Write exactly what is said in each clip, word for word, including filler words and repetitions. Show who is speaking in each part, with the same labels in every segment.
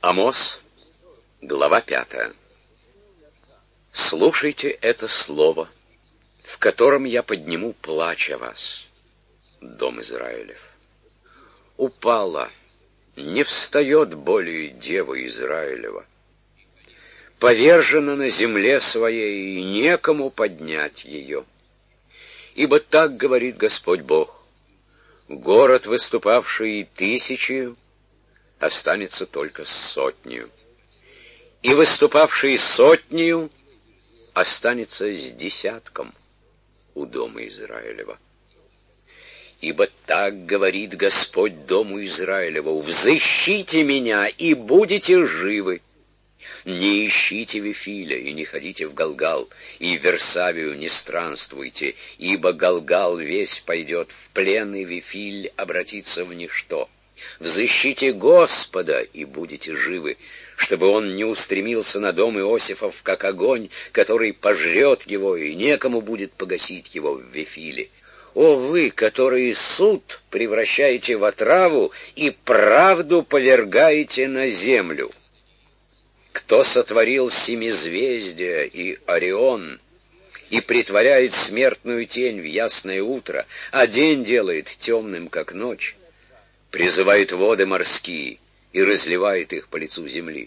Speaker 1: Амос, глава пятая. Слушайте это слово, в котором я подниму плач о вас, дом Израилев. Упала, не встает более дева Израилева. Повержена на земле своей, и некому поднять ее. Ибо так говорит Господь Бог: город, выступавший тысячью, останется только сотнею, и выступавший сотнею останется с десятком у дома Израилева. Ибо так говорит Господь дому Израилеву: взыщите меня, и будете живы. Не ищите Вифиля, и не ходите в Галгал, и в Версавию не странствуйте, ибо Галгал весь пойдет в плен, и Вифиль обратится в ничто. Взыщите Господа, и будете живы, чтобы он не устремился на дом Иосифов, как огонь, который пожрет его, и некому будет погасить его в Вифиле. О вы, которые суд превращаете в отраву и правду повергаете на землю! Кто сотворил семизвездия и Орион, и притворяет смертную тень в ясное утро, а день делает темным, как ночь, призывает воды морские и разливает их по лицу земли?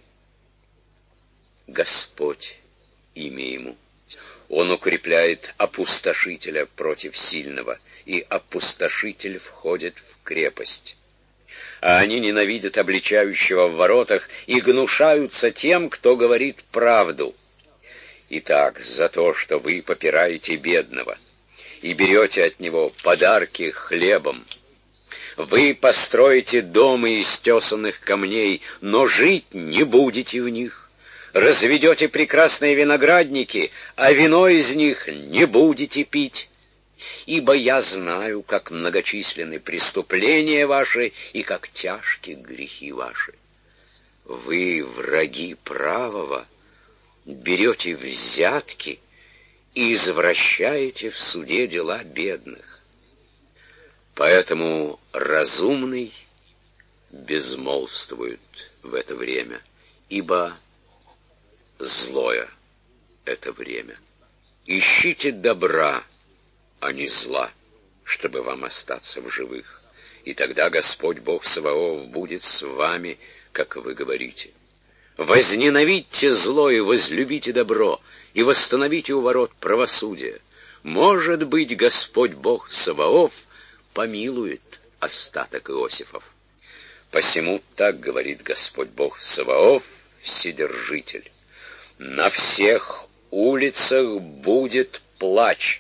Speaker 1: Господь — имя ему. Он укрепляет опустошителя против сильного, и опустошитель входит в крепость. А они ненавидят обличающего в воротах и гнушаются тем, кто говорит правду. Итак, за то, что вы попираете бедного и берете от него подарки хлебом, вы построите дома из тесанных камней, но жить не будете в них. Разведете прекрасные виноградники, а вино из них не будете пить. Ибо я знаю, как многочисленны преступления ваши и как тяжки грехи ваши. Вы, враги правого, берете взятки и извращаете в суде дела бедных. Поэтому разумный безмолвствует в это время, ибо злое это время. Ищите добра, а не зла, чтобы вам остаться в живых. И тогда Господь Бог Саваоф будет с вами, как вы говорите. Возненавидьте зло и возлюбите добро, и восстановите у ворот правосудие. Может быть, Господь Бог Саваоф помилует остаток Иосифов. Посему так говорит Господь Бог Саваоф, Вседержитель: на всех улицах будет плач,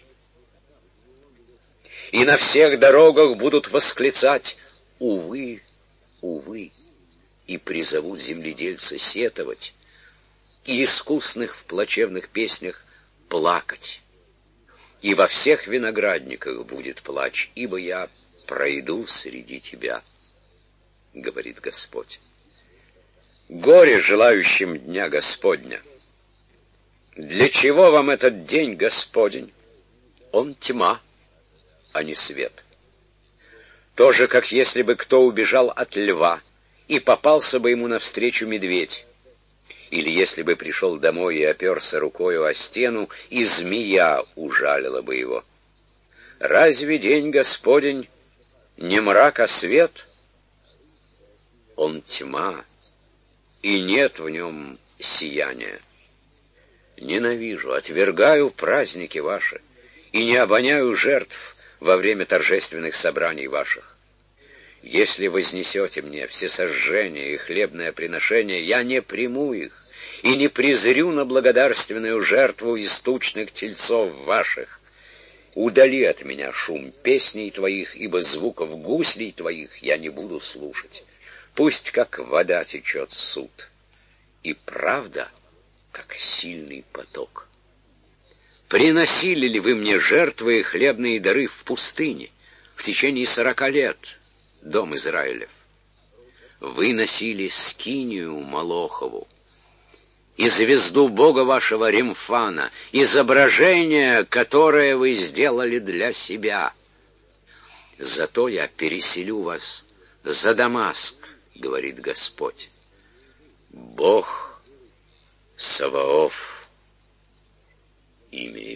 Speaker 1: и на всех дорогах будут восклицать: увы, увы, и призовут земледельца сетовать, и искусных в плачевных песнях плакать. И во всех виноградниках будет плач, ибо я пройду среди тебя, говорит Господь. Горе желающим дня Господня! Для чего вам этот день Господень? Он тьма, а не свет. Тоже, как если бы кто убежал от льва, и попался бы ему навстречу медведь, или если бы пришел домой и оперся рукою о стену, и змея ужалила бы его. Разве день Господень не мрак, а свет? Он тьма, и нет в нем сияния. Ненавижу, отвергаю праздники ваши, и не обоняю жертв во время торжественных собраний ваших. Если вознесете мне всесожжение и хлебное приношение, я не приму их, и не презрю на благодарственную жертву из тучных тельцов ваших. Удали от меня шум песней твоих, ибо звуков гуслей твоих я не буду слушать. Пусть как вода течет суд, и правда, как сильный поток. Приносили ли вы мне жертвы и хлебные дары в пустыне в течение сорока лет, дом Израилев? Вы носили скинию Молохову и звезду бога вашего Ремфана, изображение, которое вы сделали для себя. Зато я переселю вас за Дамаск, говорит Господь. Бог Саваоф имя